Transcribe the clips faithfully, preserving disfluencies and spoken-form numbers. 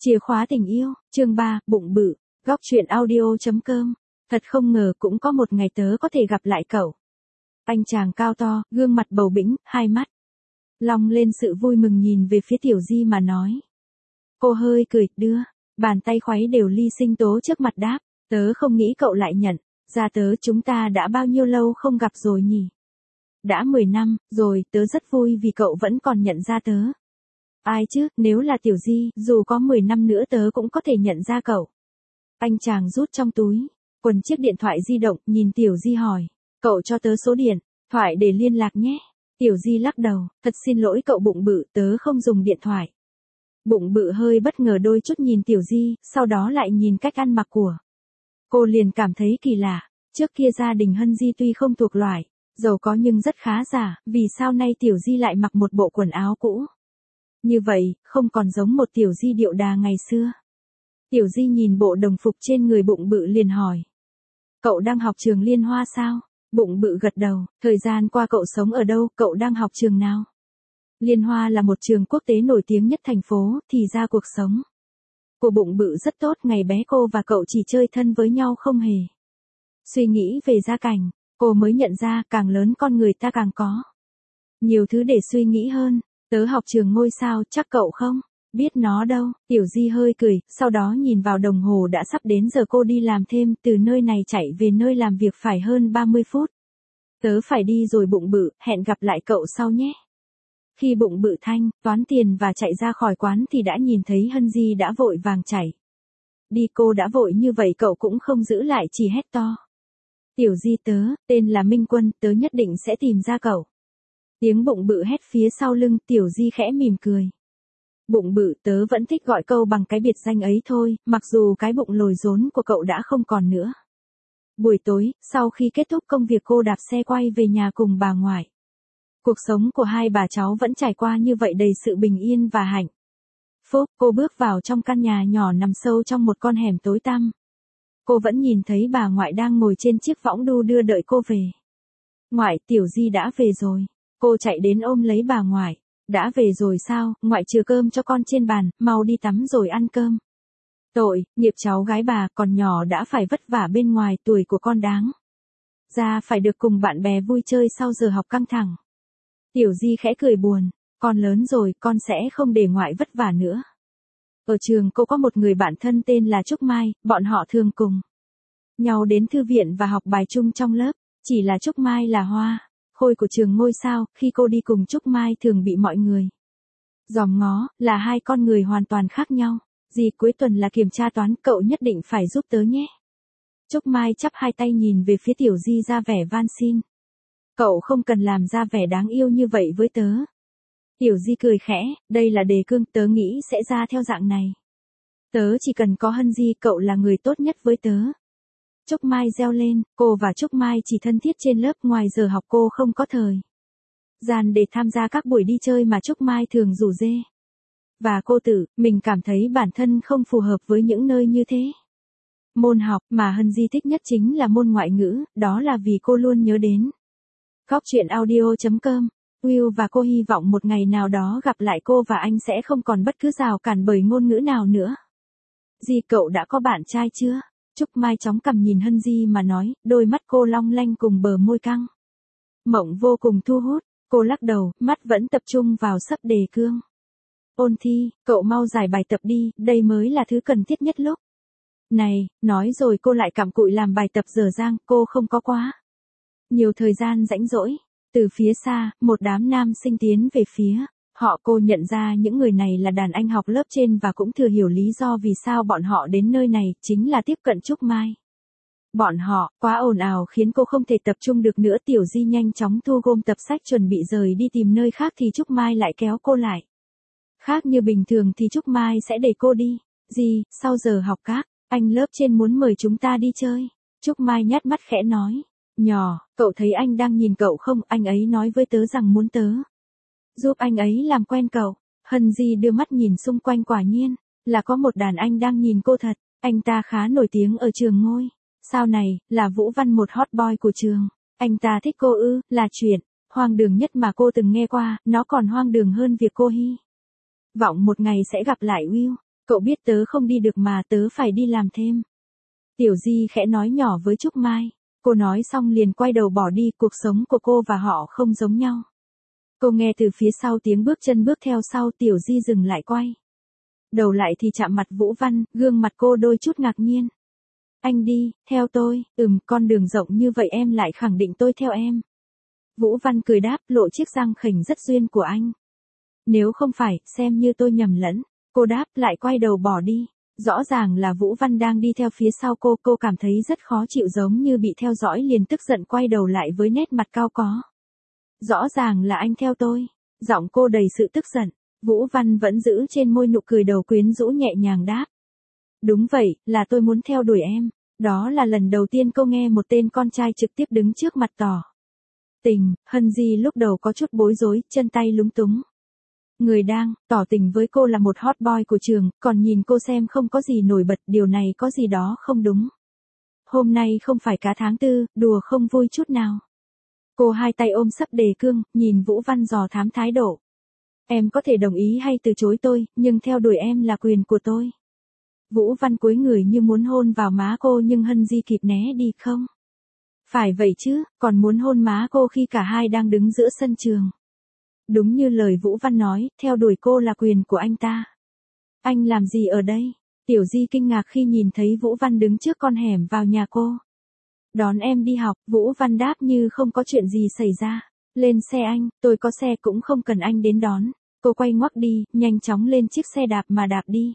Chìa khóa tình yêu, chương ba, bụng bự, góc truyện audio chấm com. Thật không ngờ cũng có một ngày tớ có thể gặp lại cậu. Anh chàng cao to, gương mặt bầu bĩnh, hai mắt long lên sự vui mừng nhìn về phía Tiểu Di mà nói. Cô hơi cười, đưa, bàn tay khuấy đều ly sinh tố trước mặt đáp, tớ không nghĩ cậu lại nhận, ra tớ chúng ta đã bao nhiêu lâu không gặp rồi nhỉ? Đã mười năm, rồi, tớ rất vui vì cậu vẫn còn nhận ra tớ. Ai chứ, nếu là Tiểu Di, dù có mười năm nữa tớ cũng có thể nhận ra cậu. Anh chàng rút trong túi quần chiếc điện thoại di động, nhìn Tiểu Di hỏi, cậu cho tớ số điện thoại để liên lạc nhé. Tiểu Di lắc đầu, thật xin lỗi cậu bụng bự, tớ không dùng điện thoại. Bụng bự hơi bất ngờ đôi chút nhìn Tiểu Di, sau đó lại nhìn cách ăn mặc của cô liền cảm thấy kỳ lạ. Trước kia gia đình Hân Di tuy không thuộc loại giàu có nhưng rất khá giả, vì sao nay Tiểu Di lại mặc một bộ quần áo cũ như vậy, không còn giống một Tiểu Di điệu đà ngày xưa. Tiểu Di nhìn bộ đồng phục trên người bụng bự liền hỏi, cậu đang học trường Liên Hoa sao? Bụng bự gật đầu, thời gian qua cậu sống ở đâu, cậu đang học trường nào? Liên Hoa là một trường quốc tế nổi tiếng nhất thành phố, thì ra cuộc sống của bụng bự rất tốt, ngày bé cô và cậu chỉ chơi thân với nhau không hề suy nghĩ về gia cảnh. Cô mới nhận ra, càng lớn con người ta càng có nhiều thứ để suy nghĩ hơn. Tớ học trường ngôi sao, chắc cậu không biết nó đâu. Tiểu Di hơi cười, sau đó nhìn vào đồng hồ đã sắp đến giờ cô đi làm thêm, từ nơi này chạy về nơi làm việc phải hơn ba mươi phút. Tớ phải đi rồi bụng bự, hẹn gặp lại cậu sau nhé. Khi bụng bự thanh toán tiền và chạy ra khỏi quán thì đã nhìn thấy Hân Di đã vội vàng chạy đi. Cô đã vội như vậy cậu cũng không giữ lại, chỉ hét to, Tiểu Di tớ, tên là Minh Quân, tớ nhất định sẽ tìm ra cậu. Tiếng bụng bự hét phía sau lưng, Tiểu Di khẽ mỉm cười. Bụng bự, tớ vẫn thích gọi câu bằng cái biệt danh ấy thôi, mặc dù cái bụng lồi rốn của cậu đã không còn nữa. Buổi tối, sau khi kết thúc công việc cô đạp xe quay về nhà cùng bà ngoại. Cuộc sống của hai bà cháu vẫn trải qua như vậy, đầy sự bình yên và hạnh phúc. Cô bước vào trong căn nhà nhỏ nằm sâu trong một con hẻm tối tăm. Cô vẫn nhìn thấy bà ngoại đang ngồi trên chiếc võng đu đưa đợi cô về. Ngoại, Tiểu Di đã về rồi. Cô chạy đến ôm lấy bà ngoại. Đã về rồi sao, ngoại chừa cơm cho con trên bàn, mau đi tắm rồi ăn cơm. Tội, nghiệp cháu gái bà, còn nhỏ đã phải vất vả bên ngoài, tuổi của con đáng ra phải được cùng bạn bè vui chơi sau giờ học căng thẳng. Tiểu Di khẽ cười buồn, con lớn rồi, con sẽ không để ngoại vất vả nữa. Ở trường cô có một người bạn thân tên là Trúc Mai, bọn họ thường cùng nhau đến thư viện và học bài chung trong lớp. Chỉ là Trúc Mai là hoa khôi của trường ngôi sao, khi cô đi cùng Trúc Mai thường bị mọi người dòm ngó, là hai con người hoàn toàn khác nhau. Dì, cuối tuần là kiểm tra toán, cậu nhất định phải giúp tớ nhé. Trúc Mai chắp hai tay nhìn về phía Tiểu Di ra vẻ van xin. Cậu không cần làm ra vẻ đáng yêu như vậy với tớ. Tiểu Di cười khẽ, đây là đề cương, tớ nghĩ sẽ ra theo dạng này. Tớ chỉ cần có Hân Di, cậu là người tốt nhất với tớ. Trúc Mai reo lên, cô và Trúc Mai chỉ thân thiết trên lớp, ngoài giờ học cô không có thời gian để tham gia các buổi đi chơi mà Trúc Mai thường rủ rê. Và cô tự mình cảm thấy bản thân không phù hợp với những nơi như thế. Môn học mà Hân Di thích nhất chính là môn ngoại ngữ, đó là vì cô luôn nhớ đến góc truyện audio chấm com. Will và cô hy vọng một ngày nào đó gặp lại cô và anh sẽ không còn bất cứ rào cản bởi ngôn ngữ nào nữa. Di, cậu đã có bạn trai chưa? Trúc Mai chóng cằm nhìn Hân Di mà nói, đôi mắt cô long lanh cùng bờ môi căng mộng vô cùng thu hút. Cô lắc đầu, mắt vẫn tập trung vào sấp đề cương. Ôn thi, cậu mau giải bài tập đi, đây mới là thứ cần thiết nhất lúc này. Nói rồi cô lại cặm cụi làm bài tập dở dang, cô không có quá nhiều thời gian rãnh rỗi. Từ phía xa, một đám nam sinh tiến về phía họ. Cô nhận ra những người này là đàn anh học lớp trên và cũng thừa hiểu lý do vì sao bọn họ đến nơi này, chính là tiếp cận Trúc Mai. Bọn họ quá ồn ào khiến cô không thể tập trung được nữa. Tiểu Di nhanh chóng thu gom tập sách chuẩn bị rời đi tìm nơi khác thì Trúc Mai lại kéo cô lại. Khác như bình thường thì Trúc Mai sẽ để cô đi. Di, sau giờ học các anh lớp trên muốn mời chúng ta đi chơi. Trúc Mai nhát mắt khẽ nói. Nhỏ, cậu thấy anh đang nhìn cậu không? Anh ấy nói với tớ rằng muốn tớ giúp anh ấy làm quen cậu. Hân Di đưa mắt nhìn xung quanh, quả nhiên là có một đàn anh đang nhìn cô thật. Anh ta khá nổi tiếng ở trường ngôi sao này, là Vũ Văn, một hot boy của trường. Anh ta thích cô ư? Là chuyện hoang đường nhất mà cô từng nghe qua, nó còn hoang đường hơn việc cô hy vọng một ngày sẽ gặp lại Will. Cậu biết tớ không đi được mà, tớ phải đi làm thêm. Tiểu Di khẽ nói nhỏ với Trúc Mai. Cô nói xong liền quay đầu bỏ đi, cuộc sống của cô và họ không giống nhau. Cô nghe từ phía sau tiếng bước chân bước theo sau, Tiểu Di dừng lại quay đầu lại thì chạm mặt Vũ Văn, gương mặt cô đôi chút ngạc nhiên. Anh đi, theo tôi, ừm, con đường rộng như vậy em lại khẳng định tôi theo em. Vũ Văn cười đáp, lộ chiếc răng khểnh rất duyên của anh. Nếu không phải, xem như tôi nhầm lẫn. Cô đáp lại quay đầu bỏ đi. Rõ ràng là Vũ Văn đang đi theo phía sau cô, cô cảm thấy rất khó chịu giống như bị theo dõi liền tức giận quay đầu lại với nét mặt cao có. Rõ ràng là anh theo tôi. Giọng cô đầy sự tức giận. Vũ Văn vẫn giữ trên môi nụ cười đầu quyến rũ nhẹ nhàng đáp. Đúng vậy, là tôi muốn theo đuổi em. Đó là lần đầu tiên cô nghe một tên con trai trực tiếp đứng trước mặt tỏ tình. Hân Di lúc đầu có chút bối rối, chân tay lúng túng. Người đang tỏ tình với cô là một hot boy của trường, còn nhìn cô xem không có gì nổi bật, điều này có gì đó không đúng. Hôm nay không phải cả tháng tư, đùa không vui chút nào. Cô hai tay ôm sấp đề cương, nhìn Vũ Văn dò thám thái độ. Em có thể đồng ý hay từ chối tôi, nhưng theo đuổi em là quyền của tôi. Vũ Văn cúi người như muốn hôn vào má cô nhưng Hân Di kịp né đi. Không phải vậy chứ, còn muốn hôn má cô khi cả hai đang đứng giữa sân trường. Đúng như lời Vũ Văn nói, theo đuổi cô là quyền của anh ta. Anh làm gì ở đây? Tiểu Di kinh ngạc khi nhìn thấy Vũ Văn đứng trước con hẻm vào nhà cô. Đón em đi học, Vũ Văn đáp như không có chuyện gì xảy ra. Lên xe anh, tôi có xe cũng không cần anh đến đón. Cô quay ngoắt đi, nhanh chóng lên chiếc xe đạp mà đạp đi.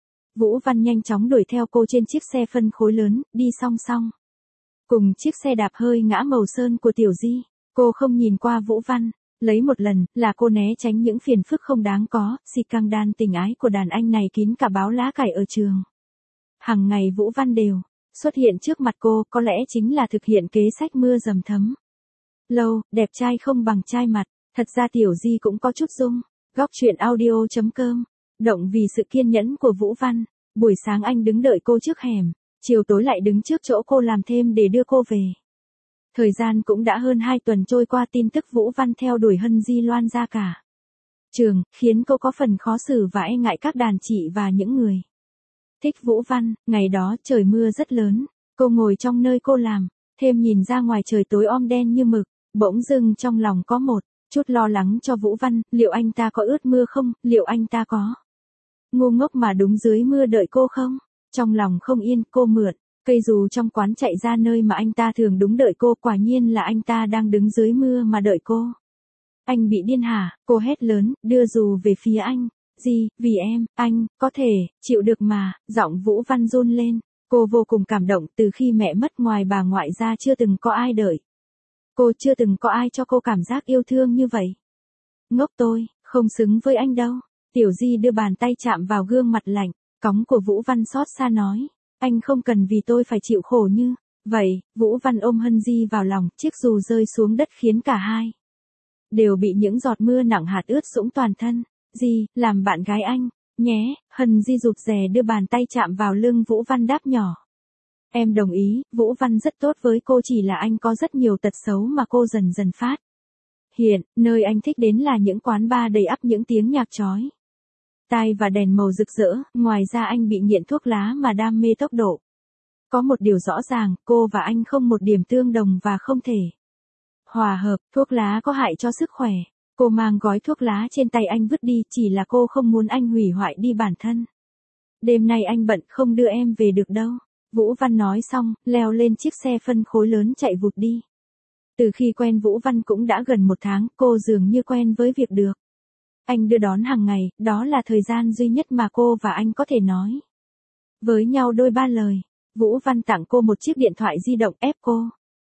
Vũ Văn nhanh chóng đuổi theo cô trên chiếc xe phân khối lớn, đi song song. Cùng chiếc xe đạp hơi ngã màu sơn của Tiểu Di, cô không nhìn qua Vũ Văn. Lấy một lần, là cô né tránh những phiền phức không đáng có, scandal tình ái của đàn anh này kín cả báo lá cải ở trường. Hằng ngày Vũ Văn đều xuất hiện trước mặt cô, có lẽ chính là thực hiện kế sách mưa dầm thấm. Lâu, đẹp trai không bằng trai mặt, thật ra Tiểu Di cũng có chút dung. Góc truyện audio chấm com, động vì sự kiên nhẫn của Vũ Văn. Buổi sáng anh đứng đợi cô trước hẻm, chiều tối lại đứng trước chỗ cô làm thêm để đưa cô về. Thời gian cũng đã hơn hai tuần trôi qua, tin tức Vũ Văn theo đuổi Hân Di loan ra cả trường, khiến cô có phần khó xử và e ngại các đàn chị và những người thích Vũ Văn. Ngày đó trời mưa rất lớn, cô ngồi trong nơi cô làm, thêm nhìn ra ngoài trời tối om đen như mực, bỗng dưng trong lòng có một chút lo lắng cho Vũ Văn, liệu anh ta có ướt mưa không, liệu anh ta có ngu ngốc mà đúng dưới mưa đợi cô không? Trong lòng không yên, cô mượn cây dù trong quán chạy ra nơi mà anh ta thường đúng đợi cô, quả nhiên là anh ta đang đứng dưới mưa mà đợi cô. Anh bị điên hả? Cô hét lớn, đưa dù về phía anh. Gì, vì em, anh, có thể, chịu được mà, giọng Vũ Văn run lên. Cô vô cùng cảm động, từ khi mẹ mất ngoài bà ngoại ra chưa từng có ai đợi cô, chưa từng có ai cho cô cảm giác yêu thương như vậy. Ngốc tôi, không xứng với anh đâu. Tiểu Di đưa bàn tay chạm vào gương mặt lạnh, cóng của Vũ Văn xót xa nói. Anh không cần vì tôi phải chịu khổ như vậy. Vũ Văn ôm Hân Di vào lòng, chiếc dù rơi xuống đất khiến cả hai đều bị những giọt mưa nặng hạt ướt sũng toàn thân. Di, làm bạn gái anh, nhé. Hân Di rụt rè đưa bàn tay chạm vào lưng Vũ Văn đáp nhỏ. Em đồng ý, Vũ Văn rất tốt với cô, chỉ là anh có rất nhiều tật xấu mà cô dần dần phát hiện. Nơi anh thích đến là những quán bar đầy ắp những tiếng nhạc chói tai và đèn màu rực rỡ. Ngoài ra anh bị nghiện thuốc lá mà đam mê tốc độ. Có một điều rõ ràng, cô và anh không một điểm tương đồng và không thể hòa hợp. Thuốc lá có hại cho sức khỏe. Cô mang gói thuốc lá trên tay anh vứt đi, chỉ là cô không muốn anh hủy hoại đi bản thân. Đêm nay anh bận không đưa em về được đâu. Vũ Văn nói xong, leo lên chiếc xe phân khối lớn chạy vụt đi. Từ khi quen Vũ Văn cũng đã gần một tháng, cô dường như quen với việc được anh đưa đón hàng ngày, đó là thời gian duy nhất mà cô và anh có thể nói với nhau đôi ba lời. Vũ Văn tặng cô một chiếc điện thoại di động, ép cô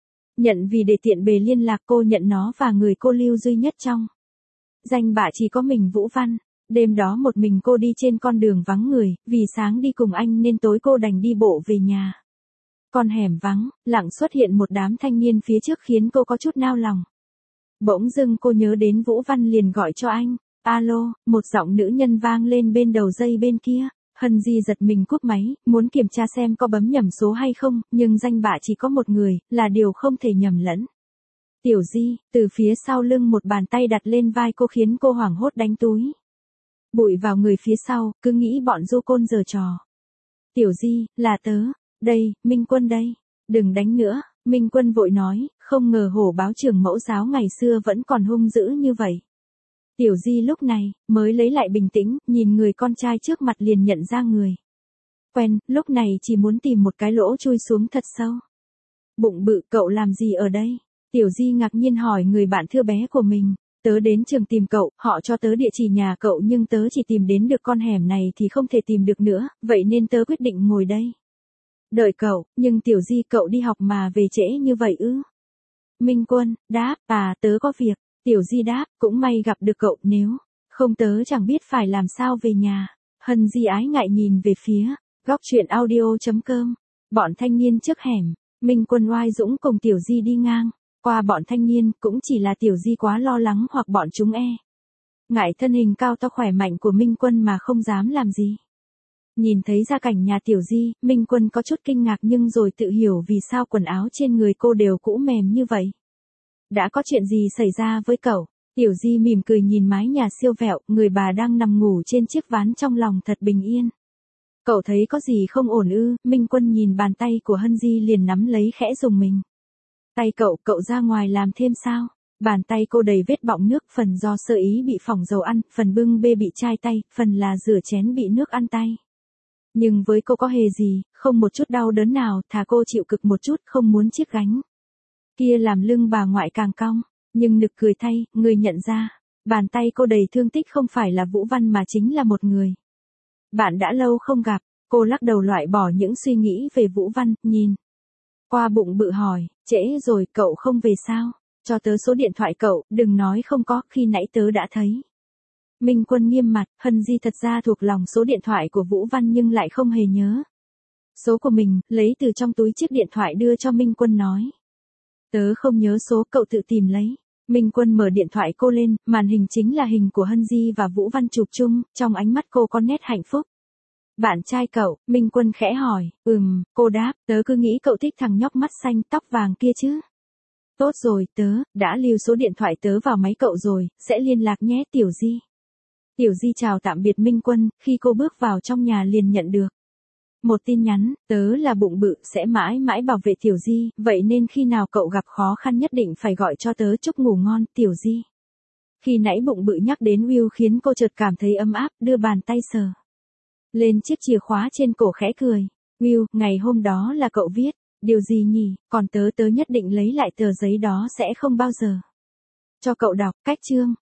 nhận vì để tiện bề liên lạc. Cô nhận nó và người cô lưu duy nhất trong danh bạ chỉ có mình Vũ Văn. Đêm đó một mình cô đi trên con đường vắng người, vì sáng đi cùng anh nên tối cô đành đi bộ về nhà. Con hẻm vắng, lặng xuất hiện một đám thanh niên phía trước khiến cô có chút nao lòng. Bỗng dưng cô nhớ đến Vũ Văn liền gọi cho anh. Alo, một giọng nữ nhân vang lên bên đầu dây bên kia. Hân Di giật mình cúp máy, muốn kiểm tra xem có bấm nhầm số hay không, nhưng danh bạ chỉ có một người, là điều không thể nhầm lẫn. Tiểu Di, từ phía sau lưng một bàn tay đặt lên vai cô khiến cô hoảng hốt đánh túi bụi vào người phía sau, cứ nghĩ bọn du côn giở trò. Tiểu Di, là tớ, đây, Minh Quân đây, đừng đánh nữa, Minh Quân vội nói, không ngờ hổ báo trưởng mẫu giáo ngày xưa vẫn còn hung dữ như vậy. Tiểu Di lúc này, mới lấy lại bình tĩnh, nhìn người con trai trước mặt liền nhận ra người quen, lúc này chỉ muốn tìm một cái lỗ chui xuống thật sâu. Bụng bự, cậu làm gì ở đây? Tiểu Di ngạc nhiên hỏi người bạn thưa bé của mình. Tớ đến trường tìm cậu, họ cho tớ địa chỉ nhà cậu nhưng tớ chỉ tìm đến được con hẻm này thì không thể tìm được nữa, vậy nên tớ quyết định ngồi đây. Đợi cậu, nhưng Tiểu Di cậu đi học mà về trễ như vậy ư? Minh Quân, đáp, à tớ có việc. Tiểu Di đáp, cũng may gặp được cậu, nếu không tớ chẳng biết phải làm sao về nhà. Hân Di ái ngại nhìn về phía góc truyện audio chấm com. Bọn thanh niên trước hẻm, Minh Quân oai dũng cùng Tiểu Di đi ngang. Qua bọn thanh niên, cũng chỉ là Tiểu Di quá lo lắng hoặc bọn chúng e ngại thân hình cao to khỏe mạnh của Minh Quân mà không dám làm gì. Nhìn thấy gia cảnh nhà Tiểu Di, Minh Quân có chút kinh ngạc nhưng rồi tự hiểu vì sao quần áo trên người cô đều cũ mềm như vậy. Đã có chuyện gì xảy ra với cậu? Tiểu Di mỉm cười nhìn mái nhà siêu vẹo, người bà đang nằm ngủ trên chiếc ván trong lòng thật bình yên. Cậu thấy có gì không ổn ư? Minh Quân nhìn bàn tay của Hân Di liền nắm lấy khẽ dùng mình. Tay cậu, cậu ra ngoài làm thêm sao? Bàn tay cô đầy vết bọng nước, phần do sơ ý bị phỏng dầu ăn, phần bưng bê bị chai tay, phần là rửa chén bị nước ăn tay. Nhưng với cô có hề gì, không một chút đau đớn nào, thà cô chịu cực một chút, không muốn chiếc gánh kia làm lưng bà ngoại càng cong. Nhưng nực cười thay, người nhận ra, bàn tay cô đầy thương tích không phải là Vũ Văn mà chính là một người bạn đã lâu không gặp. Cô lắc đầu loại bỏ những suy nghĩ về Vũ Văn, nhìn qua bụng bự hỏi, trễ rồi, cậu không về sao? Cho tớ số điện thoại cậu, đừng nói không có, khi nãy tớ đã thấy. Minh Quân nghiêm mặt, Hân Di thật ra thuộc lòng số điện thoại của Vũ Văn nhưng lại không hề nhớ số của mình, lấy từ trong túi chiếc điện thoại đưa cho Minh Quân nói. Tớ không nhớ số, cậu tự tìm lấy. Minh Quân mở điện thoại cô lên, màn hình chính là hình của Hân Di và Vũ Văn chụp chung, trong ánh mắt cô có nét hạnh phúc. Bạn trai cậu, Minh Quân khẽ hỏi, ừm, cô đáp, tớ cứ nghĩ cậu thích thằng nhóc mắt xanh tóc vàng kia chứ. Tốt rồi, tớ, đã lưu số điện thoại tớ vào máy cậu rồi, sẽ liên lạc nhé Tiểu Di. Tiểu Di chào tạm biệt Minh Quân, khi cô bước vào trong nhà liền nhận được một tin nhắn, tớ là bụng bự, sẽ mãi mãi bảo vệ Tiểu Di, vậy nên khi nào cậu gặp khó khăn nhất định phải gọi cho tớ chúc ngủ ngon, Tiểu Di. Khi nãy bụng bự nhắc đến Will khiến cô chợt cảm thấy ấm áp, đưa bàn tay sờ lên chiếc chìa khóa trên cổ khẽ cười. Will, ngày hôm đó là cậu viết, điều gì nhỉ, còn tớ tớ nhất định lấy lại tờ giấy đó sẽ không bao giờ cho cậu đọc, cách chương.